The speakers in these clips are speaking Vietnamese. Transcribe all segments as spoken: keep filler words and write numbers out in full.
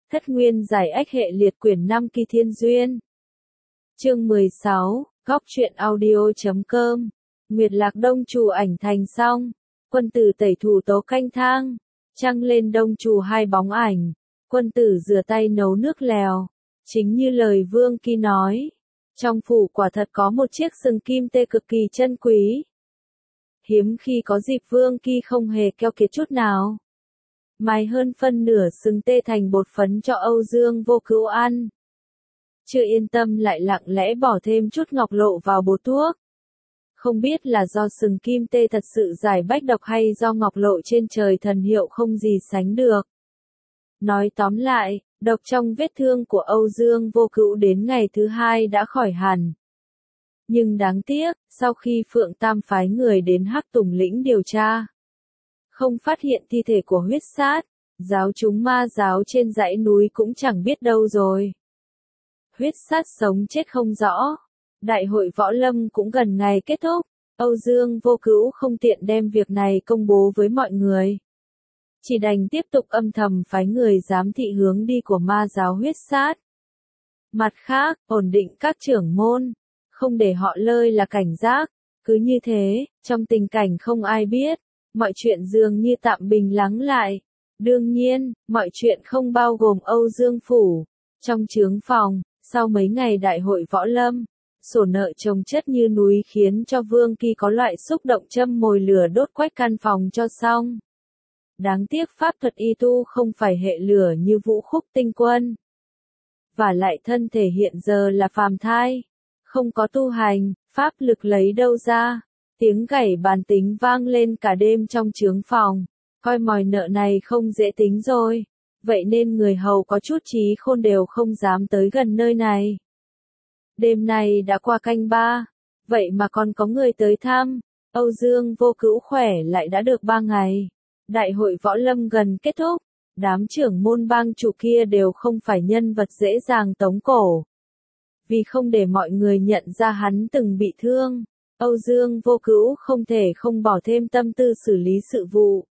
Thất nguyên giải ách hệ liệt quyển năm kỳ thiên duyên. Chương mười sáu, góc truyện audio chấm com. Nguyệt Lạc Đông Trù ảnh thành xong. Quân tử tẩy thủ tố canh thang. Trăng lên đông trù hai bóng ảnh. Quân tử rửa tay nấu nước lèo. Chính như lời Vương Kỳ nói. Trong phủ quả thật có một chiếc sừng kim tê cực kỳ chân quý. Hiếm khi có dịp Vương Kỳ không hề keo kiệt chút nào. Mài hơn phân nửa sừng tê thành bột phấn cho Âu Dương Vô Cữu ăn. Chưa yên tâm lại lặng lẽ bỏ thêm chút ngọc lộ vào bột thuốc. Không biết là do sừng kim tê thật sự giải bách độc hay do ngọc lộ trên trời thần hiệu không gì sánh được. Nói tóm lại, độc trong vết thương của Âu Dương Vô Cữu đến ngày thứ hai đã khỏi hẳn. Nhưng đáng tiếc, sau khi Phượng Tam phái người đến Hắc Tùng Lĩnh điều tra, không phát hiện thi thể của huyết sát, giáo chúng ma giáo trên dãy núi cũng chẳng biết đâu rồi. Huyết sát sống chết không rõ. Đại hội võ lâm cũng gần ngày kết thúc, Âu Dương Vô Cữu không tiện đem việc này công bố với mọi người. Chỉ đành tiếp tục âm thầm phái người giám thị hướng đi của ma giáo huyết sát. Mặt khác, ổn định các trưởng môn, không để họ lơi là cảnh giác. Cứ như thế, trong tình cảnh không ai biết, mọi chuyện dường như tạm bình lắng lại. Đương nhiên, mọi chuyện không bao gồm Âu Dương Phủ. Trong trướng phòng, sau mấy ngày đại hội võ lâm, sổ nợ chồng chất như núi khiến cho Vương Kỳ có loại xúc động châm mồi lửa đốt quách căn phòng cho xong. Đáng tiếc pháp thuật y tu không phải hệ lửa như Vũ Khúc Tinh Quân. Và lại thân thể hiện giờ là phàm thai, không có tu hành, pháp lực lấy đâu ra. Tiếng gảy bàn tính vang lên cả đêm trong trướng phòng, coi mòi nợ này không dễ tính rồi. Vậy nên người hầu có chút trí khôn đều không dám tới gần nơi này. Đêm nay đã qua canh ba, vậy mà còn có người tới thăm. Âu Dương Vô Cữu khỏe lại đã được ba ngày. Đại hội võ lâm gần kết thúc, đám trưởng môn bang chủ kia đều không phải nhân vật dễ dàng tống cổ. Vì không để mọi người nhận ra hắn từng bị thương, Âu Dương Vô Cữu không thể không bỏ thêm tâm tư xử lý sự vụ.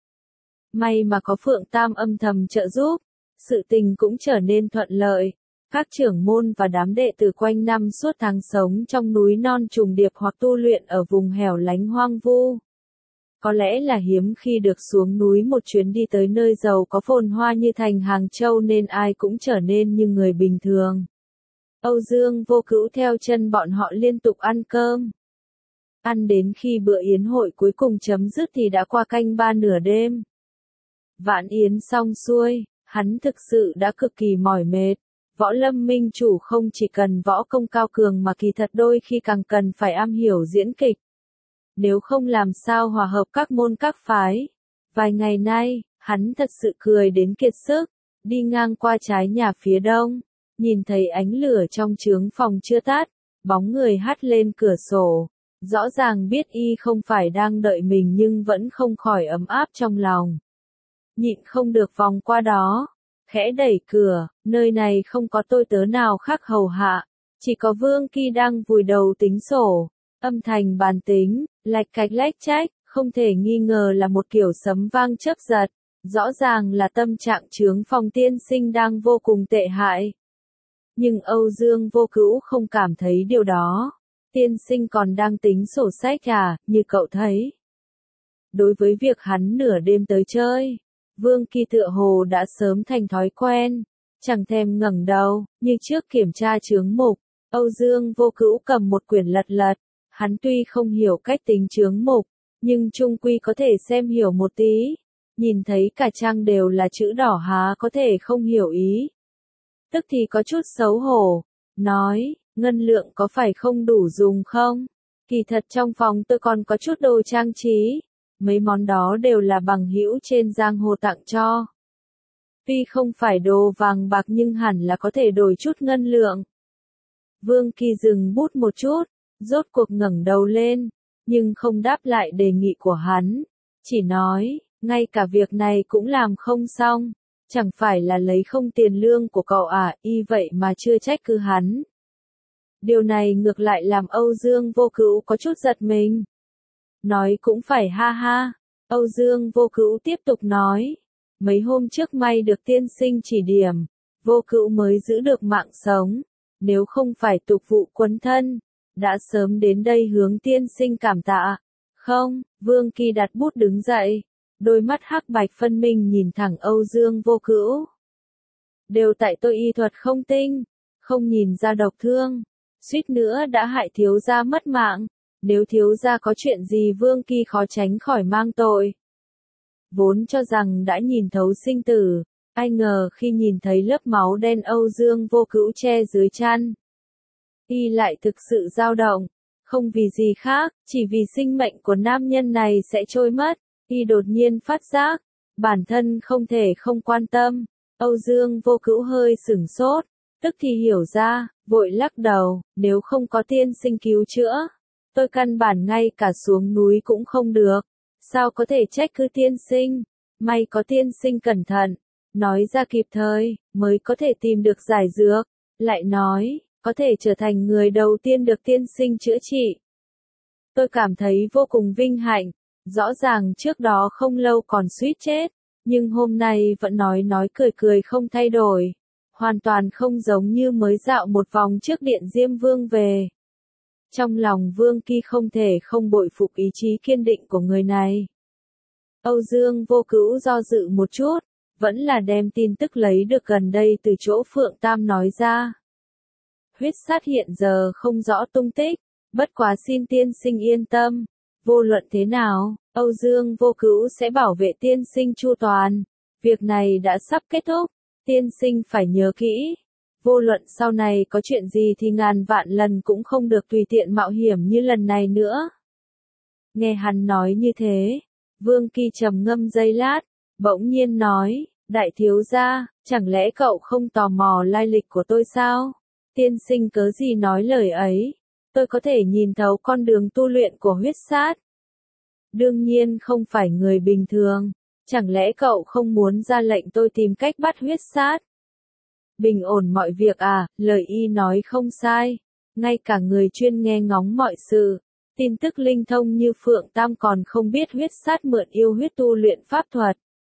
May mà có Phượng Tam âm thầm trợ giúp, sự tình cũng trở nên thuận lợi. Các trưởng môn và đám đệ tử quanh năm suốt tháng sống trong núi non trùng điệp hoặc tu luyện ở vùng hẻo lánh hoang vu. Có lẽ là hiếm khi được xuống núi một chuyến đi tới nơi giàu có phồn hoa như thành Hàng Châu nên ai cũng trở nên như người bình thường. Âu Dương Vô Cữu theo chân bọn họ liên tục ăn cơm. Ăn đến khi bữa yến hội cuối cùng chấm dứt thì đã qua canh ba nửa đêm. Vạn yến xong xuôi, hắn thực sự đã cực kỳ mỏi mệt. Võ lâm minh chủ không chỉ cần võ công cao cường mà kỳ thật đôi khi càng cần phải am hiểu diễn kịch. Nếu không làm sao hòa hợp các môn các phái. Vài ngày nay, hắn thật sự cười đến kiệt sức. Đi ngang qua trái nhà phía đông, nhìn thấy ánh lửa trong trướng phòng chưa tắt, bóng người hắt lên cửa sổ. Rõ ràng biết y không phải đang đợi mình nhưng vẫn không khỏi ấm áp trong lòng. Nhịn không được vòng qua đó, khẽ đẩy cửa, nơi này không có tôi tớ nào khác hầu hạ, chỉ có Vương Kỳ đang vùi đầu tính sổ, âm thanh bàn tính, lạch cạch lách chách, không thể nghi ngờ là một kiểu sấm vang chớp giật, rõ ràng là tâm trạng trướng phòng tiên sinh đang vô cùng tệ hại. Nhưng Âu Dương Vô Cữu không cảm thấy điều đó, tiên sinh còn đang tính sổ sách à, như cậu thấy. Đối với việc hắn nửa đêm tới chơi, Vương Kỳ tựa hồ đã sớm thành thói quen, chẳng thèm ngẩng đầu, như trước kiểm tra chướng mục. Âu Dương Vô Cữu cầm một quyển lật lật, hắn tuy không hiểu cách tính chướng mục, nhưng chung quy có thể xem hiểu một tí, nhìn thấy cả trang đều là chữ đỏ há có thể không hiểu ý. Tức thì có chút xấu hổ, nói, ngân lượng có phải không đủ dùng không? Kỳ thật trong phòng tôi còn có chút đồ trang trí. Mấy món đó đều là bằng hữu trên giang hồ tặng cho. Tuy không phải đồ vàng bạc nhưng hẳn là có thể đổi chút ngân lượng. Vương Kỳ dừng bút một chút, rốt cuộc ngẩng đầu lên, nhưng không đáp lại đề nghị của hắn. Chỉ nói, ngay cả việc này cũng làm không xong. Chẳng phải là lấy không tiền lương của cậu à, y vậy mà chưa trách cứ hắn. Điều này ngược lại làm Âu Dương Vô Cữu có chút giật mình. Nói cũng phải ha ha, Âu Dương Vô Cữu tiếp tục nói, mấy hôm trước may được tiên sinh chỉ điểm, Vô Cữu mới giữ được mạng sống, nếu không phải tục vụ quấn thân, đã sớm đến đây hướng tiên sinh cảm tạ. Không, Vương Kỳ đặt bút đứng dậy, đôi mắt hắc bạch phân minh nhìn thẳng Âu Dương Vô Cữu. Đều tại tôi y thuật không tinh, không nhìn ra độc thương, suýt nữa đã hại thiếu gia mất mạng, nếu thiếu gia có chuyện gì Vương Kỳ khó tránh khỏi mang tội. Vốn cho rằng đã nhìn thấu sinh tử, ai ngờ khi nhìn thấy lớp máu đen Âu Dương Vô Cữu che dưới chăn, y lại thực sự dao động, không vì gì khác, chỉ vì sinh mệnh của nam nhân này sẽ trôi mất, y đột nhiên phát giác, bản thân không thể không quan tâm. Âu Dương Vô Cữu hơi sửng sốt, tức thì hiểu ra, vội lắc đầu, nếu không có tiên sinh cứu chữa, tôi căn bản ngay cả xuống núi cũng không được, sao có thể trách cứ tiên sinh, may có tiên sinh cẩn thận, nói ra kịp thời, mới có thể tìm được giải dược, lại nói, có thể trở thành người đầu tiên được tiên sinh chữa trị. Tôi cảm thấy vô cùng vinh hạnh, rõ ràng trước đó không lâu còn suýt chết, nhưng hôm nay vẫn nói nói cười cười không thay đổi, hoàn toàn không giống như mới dạo một vòng trước điện Diêm Vương về. Trong lòng Vương Kỳ không thể không bội phục ý chí kiên định của người này. Âu Dương Vô Cữu do dự một chút, vẫn là đem tin tức lấy được gần đây từ chỗ Phượng Tam nói ra. Huyết sát hiện giờ không rõ tung tích, bất quá xin tiên sinh yên tâm, vô luận thế nào, Âu Dương Vô Cữu sẽ bảo vệ tiên sinh chu toàn, việc này đã sắp kết thúc, tiên sinh phải nhớ kỹ, vô luận sau này có chuyện gì thì ngàn vạn lần cũng không được tùy tiện mạo hiểm như lần này nữa. Nghe hắn nói như thế, Vương Kỳ trầm ngâm giây lát, bỗng nhiên nói, đại thiếu gia, chẳng lẽ cậu không tò mò lai lịch của tôi sao? Tiên sinh cớ gì nói lời ấy, tôi có thể nhìn thấu con đường tu luyện của huyết sát. Đương nhiên không phải người bình thường, chẳng lẽ cậu không muốn ra lệnh tôi tìm cách bắt huyết sát? Bình ổn mọi việc à, lời y nói không sai, ngay cả người chuyên nghe ngóng mọi sự, tin tức linh thông như Phượng Tam còn không biết huyết sát mượn yêu huyết tu luyện pháp thuật.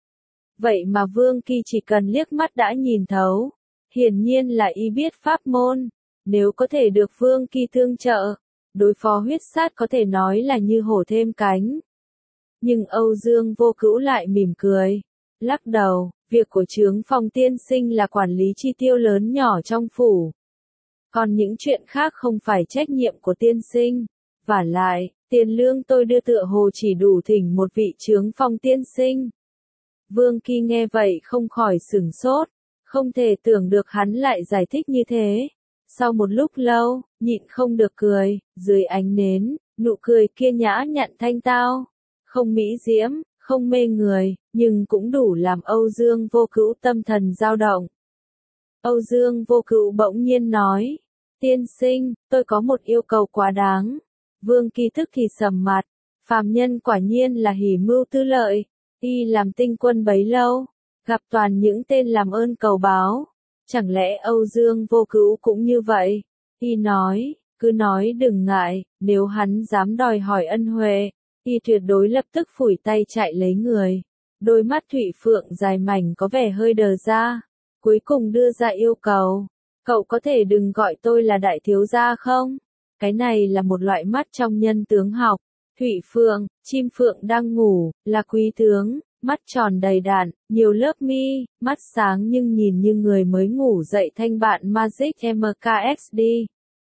Vậy mà Vương Kỳ chỉ cần liếc mắt đã nhìn thấu, hiển nhiên là y biết pháp môn, nếu có thể được Vương Kỳ tương trợ, đối phó huyết sát có thể nói là như hổ thêm cánh. Nhưng Âu Dương Vô Cữu lại mỉm cười, lắc đầu, việc của Chướng Phong tiên sinh là quản lý chi tiêu lớn nhỏ trong phủ. Còn những chuyện khác không phải trách nhiệm của tiên sinh, vả lại, tiền lương tôi đưa tựa hồ chỉ đủ thỉnh một vị Chướng Phong tiên sinh. Vương Kỳ nghe vậy không khỏi sửng sốt, không thể tưởng được hắn lại giải thích như thế. Sau một lúc lâu, nhịn không được cười, dưới ánh nến, nụ cười kia nhã nhặn thanh tao, không mỹ diễm, không mê người, nhưng cũng đủ làm Âu Dương Vô Cữu tâm thần dao động. Âu Dương Vô Cữu bỗng nhiên nói, tiên sinh, tôi có một yêu cầu quá đáng. Vương Kỳ tức thì sầm mặt, phàm nhân quả nhiên là hỉ mưu tư lợi, y làm tinh quân bấy lâu, gặp toàn những tên làm ơn cầu báo. Chẳng lẽ Âu Dương Vô Cữu cũng như vậy? Y nói, cứ nói đừng ngại, nếu hắn dám đòi hỏi ân huệ, y tuyệt đối lập tức phủi tay chạy lấy người. Đôi mắt Thụy Phượng dài mảnh có vẻ hơi đờ ra, cuối cùng đưa ra yêu cầu, cậu có thể đừng gọi tôi là đại thiếu gia không? Cái này là một loại mắt trong nhân tướng học. Thụy Phượng, chim phượng đang ngủ, là quý tướng, mắt tròn đầy đặn, nhiều lớp mi, mắt sáng nhưng nhìn như người mới ngủ dậy thanh bạn Magic em ca ét đê.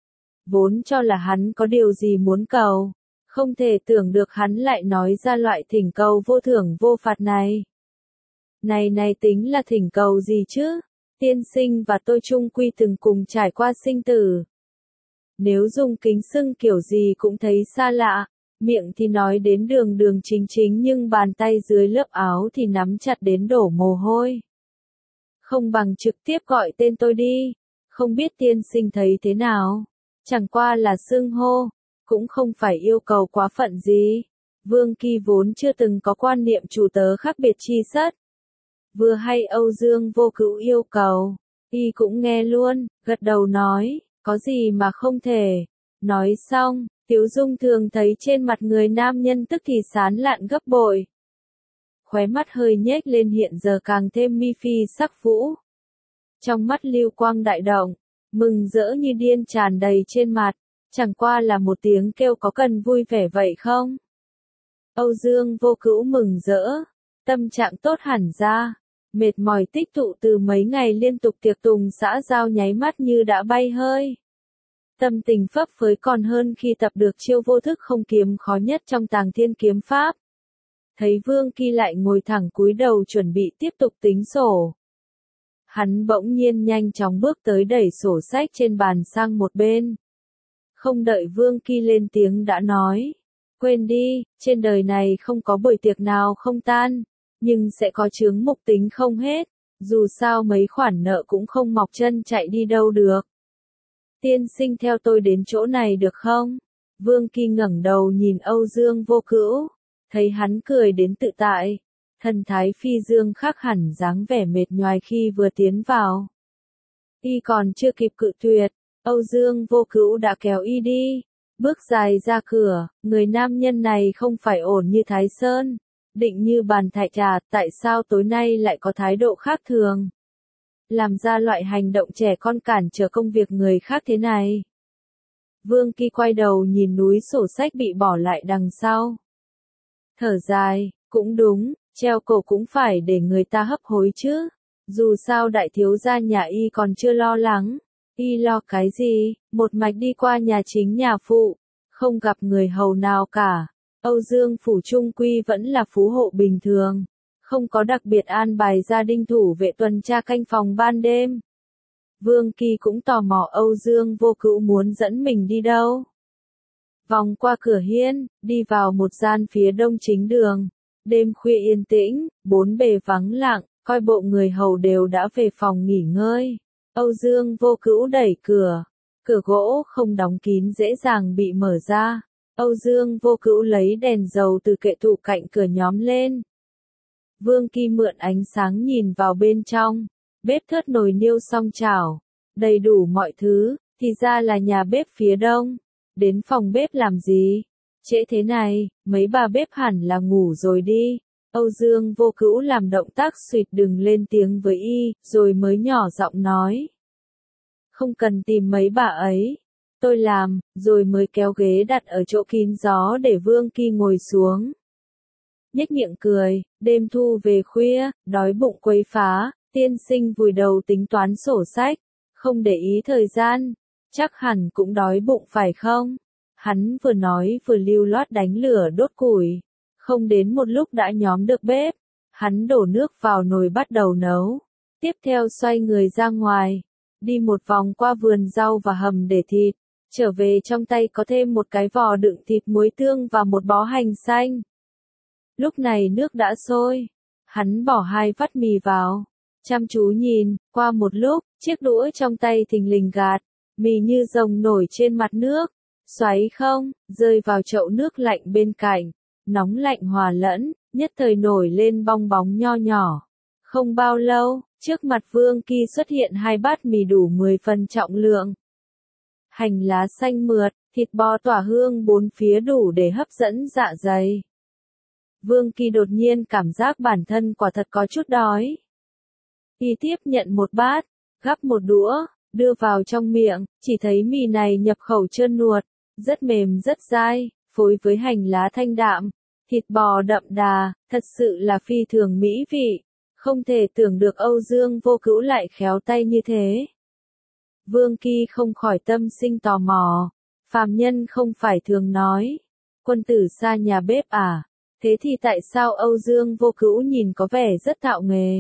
Vốn cho là hắn có điều gì muốn cầu, không thể tưởng được hắn lại nói ra loại thỉnh cầu vô thưởng vô phạt này. Này này tính là thỉnh cầu gì chứ? Tiên sinh và tôi chung quy từng cùng trải qua sinh tử. Nếu dùng kính xưng kiểu gì cũng thấy xa lạ. Miệng thì nói đến đường đường chính chính nhưng bàn tay dưới lớp áo thì nắm chặt đến đổ mồ hôi. Không bằng trực tiếp gọi tên tôi đi, không biết tiên sinh thấy thế nào, chẳng qua là xưng hô, cũng không phải yêu cầu quá phận gì. Vương Kỳ vốn chưa từng có quan niệm chủ tớ khác biệt chi sất. Vừa hay Âu Dương Vô Cữu yêu cầu, y cũng nghe luôn, gật đầu nói, có gì mà không thể. Nói xong, Tiếu Dung thường thấy trên mặt người nam nhân tức thì sán lạn gấp bội. Khóe mắt hơi nhếch lên hiện giờ càng thêm mi phi sắc vũ. Trong mắt lưu quang đại động, mừng rỡ như điên tràn đầy trên mặt, chẳng qua là một tiếng kêu có cần vui vẻ vậy không? Âu Dương Vô Cữu mừng rỡ, tâm trạng tốt hẳn ra, mệt mỏi tích tụ từ mấy ngày liên tục tiệc tùng xã giao nháy mắt như đã bay hơi. Tâm tình phấp phới còn hơn khi tập được chiêu vô thức không kiếm khó nhất trong Tàng Thiên Kiếm Pháp. Thấy Vương Kỳ lại ngồi thẳng cúi đầu chuẩn bị tiếp tục tính sổ. Hắn bỗng nhiên nhanh chóng bước tới đẩy sổ sách trên bàn sang một bên. Không đợi Vương Kỳ lên tiếng đã nói. Quên đi, trên đời này không có buổi tiệc nào không tan, nhưng sẽ có chướng mục tính không hết, dù sao mấy khoản nợ cũng không mọc chân chạy đi đâu được. Tiên sinh theo tôi đến chỗ này được không? Vương Kỳ ngẩng đầu nhìn Âu Dương Vô Cữu, thấy hắn cười đến tự tại, thần thái phi dương khác hẳn dáng vẻ mệt nhoài khi vừa tiến vào. Y còn chưa kịp cự tuyệt, Âu Dương Vô Cữu đã kéo y đi, bước dài ra cửa, người nam nhân này không phải ổn như Thái Sơn, định như bàn thạch trà, tại sao tối nay lại có thái độ khác thường? Làm ra loại hành động trẻ con cản trở công việc người khác thế này. Vương Kỳ quay đầu nhìn núi sổ sách bị bỏ lại đằng sau. Thở dài, cũng đúng, treo cổ cũng phải để người ta hấp hối chứ. Dù sao đại thiếu gia nhà y còn chưa lo lắng. Y lo cái gì, một mạch đi qua nhà chính nhà phụ, không gặp người hầu nào cả. Âu Dương phủ trung quy vẫn là phú hộ bình thường, không có đặc biệt an bài gia đình thủ vệ tuần tra canh phòng ban đêm. Vương Kỳ cũng tò mò Âu Dương Vô Cữu muốn dẫn mình đi đâu. Vòng qua cửa hiên, đi vào một gian phía đông chính đường. Đêm khuya yên tĩnh, bốn bề vắng lặng, coi bộ người hầu đều đã về phòng nghỉ ngơi. Âu Dương Vô Cữu đẩy cửa, cửa gỗ không đóng kín dễ dàng bị mở ra. Âu Dương Vô Cữu lấy đèn dầu từ kệ tủ cạnh cửa nhóm lên. Vương Kỳ mượn ánh sáng nhìn vào bên trong, bếp thớt nồi niêu song chảo, đầy đủ mọi thứ, thì ra là nhà bếp phía đông. Đến phòng bếp làm gì? Trễ thế này, mấy bà bếp hẳn là ngủ rồi đi. Âu Dương Vô Cữu làm động tác suýt đừng lên tiếng với y, rồi mới nhỏ giọng nói. Không cần tìm mấy bà ấy. Tôi làm, rồi mới kéo ghế đặt ở chỗ kín gió để Vương Kỳ ngồi xuống. Nhếch miệng cười, đêm thu về khuya, đói bụng quấy phá, tiên sinh vùi đầu tính toán sổ sách, không để ý thời gian, chắc hẳn cũng đói bụng phải không? Hắn vừa nói vừa lưu loát đánh lửa đốt củi, không đến một lúc đã nhóm được bếp, hắn đổ nước vào nồi bắt đầu nấu, tiếp theo xoay người ra ngoài, đi một vòng qua vườn rau và hầm để thịt, trở về trong tay có thêm một cái vò đựng thịt muối tương và một bó hành xanh. Lúc này nước đã sôi, hắn bỏ hai vắt mì vào, chăm chú nhìn, qua một lúc, chiếc đũa trong tay thình lình gạt, mì như rồng nổi trên mặt nước, xoáy không, rơi vào chậu nước lạnh bên cạnh, nóng lạnh hòa lẫn, nhất thời nổi lên bong bóng nho nhỏ. Không bao lâu, trước mặt Vương Kỳ xuất hiện hai bát mì đủ mười phần trọng lượng. Hành lá xanh mượt, thịt bò tỏa hương bốn phía đủ để hấp dẫn dạ dày. Vương Kỳ đột nhiên cảm giác bản thân quả thật có chút đói. Y tiếp nhận một bát, gắp một đũa, đưa vào trong miệng, chỉ thấy mì này nhập khẩu trơn nuột, rất mềm rất dai, phối với hành lá thanh đạm, thịt bò đậm đà, thật sự là phi thường mỹ vị, không thể tưởng được Âu Dương Vô Cữu lại khéo tay như thế. Vương Kỳ không khỏi tâm sinh tò mò, phàm nhân không phải thường nói, quân tử xa nhà bếp à, thế thì tại sao Âu Dương Vô Cữu nhìn có vẻ rất thạo nghề?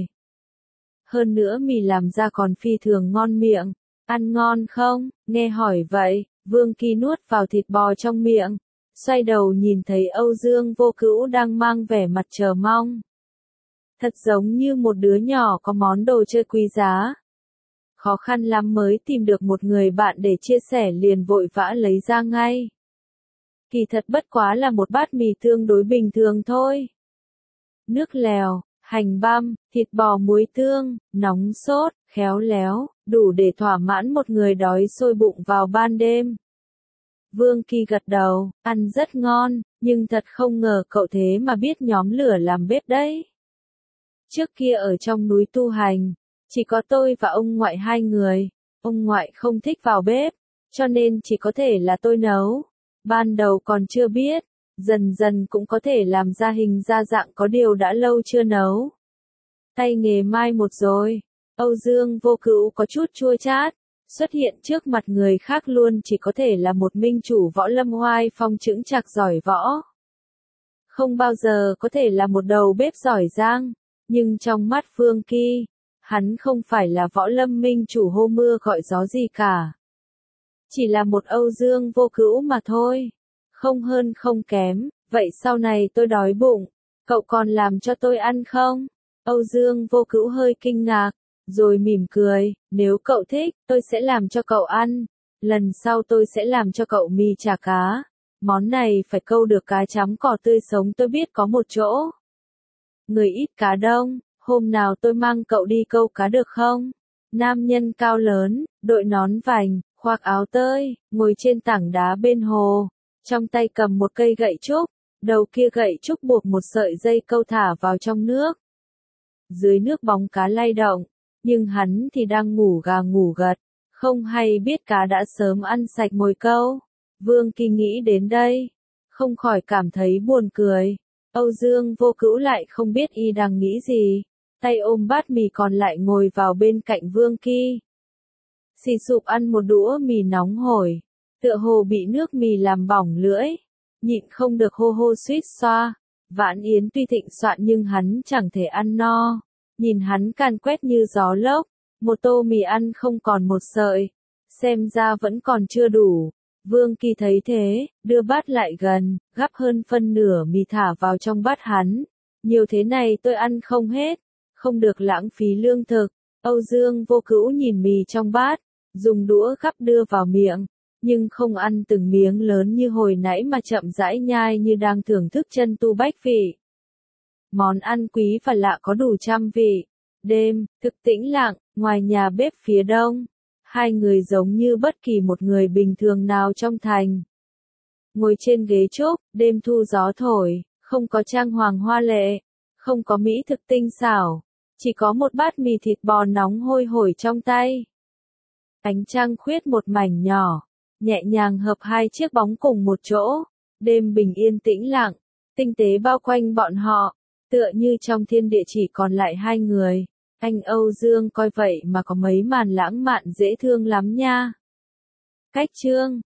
Hơn nữa mì làm ra còn phi thường ngon miệng, ăn ngon không? Nghe hỏi vậy, Vương Kỳ nuốt vào thịt bò trong miệng, xoay đầu nhìn thấy Âu Dương Vô Cữu đang mang vẻ mặt chờ mong. Thật giống như một đứa nhỏ có món đồ chơi quý giá. Khó khăn lắm mới tìm được một người bạn để chia sẻ liền vội vã lấy ra ngay. Kỳ thật bất quá là một bát mì tương đối bình thường thôi. Nước lèo, hành băm, thịt bò muối tương, nóng sốt, khéo léo, đủ để thỏa mãn một người đói sôi bụng vào ban đêm. Vương Kỳ gật đầu, ăn rất ngon, nhưng thật không ngờ cậu thế mà biết nhóm lửa làm bếp đấy. Trước kia ở trong núi tu hành, Chỉ có tôi và ông ngoại hai người. Ông ngoại không thích vào bếp, cho nên chỉ có thể là tôi nấu. Ban đầu còn chưa biết, dần dần cũng có thể làm ra hình ra dạng, có điều đã lâu chưa nấu. Tay nghề mai một rồi. Âu Dương Vô Cữu có chút chua chát, xuất hiện trước mặt người khác luôn chỉ có thể là một minh chủ võ lâm oai phong chững chạc giỏi võ. Không bao giờ có thể là một đầu bếp giỏi giang, nhưng trong mắt Phương Kỳ, hắn không phải là võ lâm minh chủ hô mưa gọi gió gì cả. Chỉ là một Âu Dương Vô Cữu mà thôi. Không hơn không kém, vậy sau này tôi đói bụng, cậu còn làm cho tôi ăn không? Âu Dương Vô Cữu hơi kinh ngạc, rồi mỉm cười, nếu cậu thích, tôi sẽ làm cho cậu ăn. Lần sau tôi sẽ làm cho cậu mì chả cá. Món này phải câu được cá chấm cỏ tươi sống, tôi biết có một chỗ. Người ít cá đông, hôm nào tôi mang cậu đi câu cá được không? Nam nhân cao lớn, đội nón vành, khoác áo tơi, ngồi trên tảng đá bên hồ, trong tay cầm một cây gậy trúc, đầu kia gậy trúc buộc một sợi dây câu thả vào trong nước. Dưới nước bóng cá lay động, nhưng hắn thì đang ngủ gà ngủ gật, không hay biết cá đã sớm ăn sạch mồi câu. Vương Kỳ nghĩ đến đây, không khỏi cảm thấy buồn cười. Âu Dương Vô Cữu lại không biết y đang nghĩ gì, tay ôm bát mì còn lại ngồi vào bên cạnh Vương Kỳ. Xì sụp ăn một đũa mì nóng hổi, tựa hồ bị nước mì làm bỏng lưỡi, nhịn không được hô hô suýt xoa. Vãn Yến tuy thịnh soạn nhưng hắn chẳng thể ăn no, nhìn hắn càn quét như gió lốc, một tô mì ăn không còn một sợi, xem ra vẫn còn chưa đủ. Vương Kỳ thấy thế, đưa bát lại gần, gắp hơn phân nửa mì thả vào trong bát hắn. Nhiều thế này tôi ăn không hết, không được lãng phí lương thực. Âu Dương Vô Cữu nhìn mì trong bát, dùng đũa gắp đưa vào miệng, nhưng không ăn từng miếng lớn như hồi nãy mà chậm rãi nhai như đang thưởng thức chân tu bách vị. Món ăn quý và lạ có đủ trăm vị. Đêm, thực tĩnh lặng, ngoài nhà bếp phía đông, hai người giống như bất kỳ một người bình thường nào trong thành. Ngồi trên ghế trúc, đêm thu gió thổi, không có trang hoàng hoa lệ, không có mỹ thực tinh xảo, chỉ có một bát mì thịt bò nóng hôi hổi trong tay. Ánh trăng khuyết một mảnh nhỏ, nhẹ nhàng hợp hai chiếc bóng cùng một chỗ. Đêm bình yên tĩnh lặng, tinh tế bao quanh bọn họ, tựa như trong thiên địa chỉ còn lại hai người. Anh Âu Dương coi vậy mà có mấy màn lãng mạn dễ thương lắm nha. Cách chương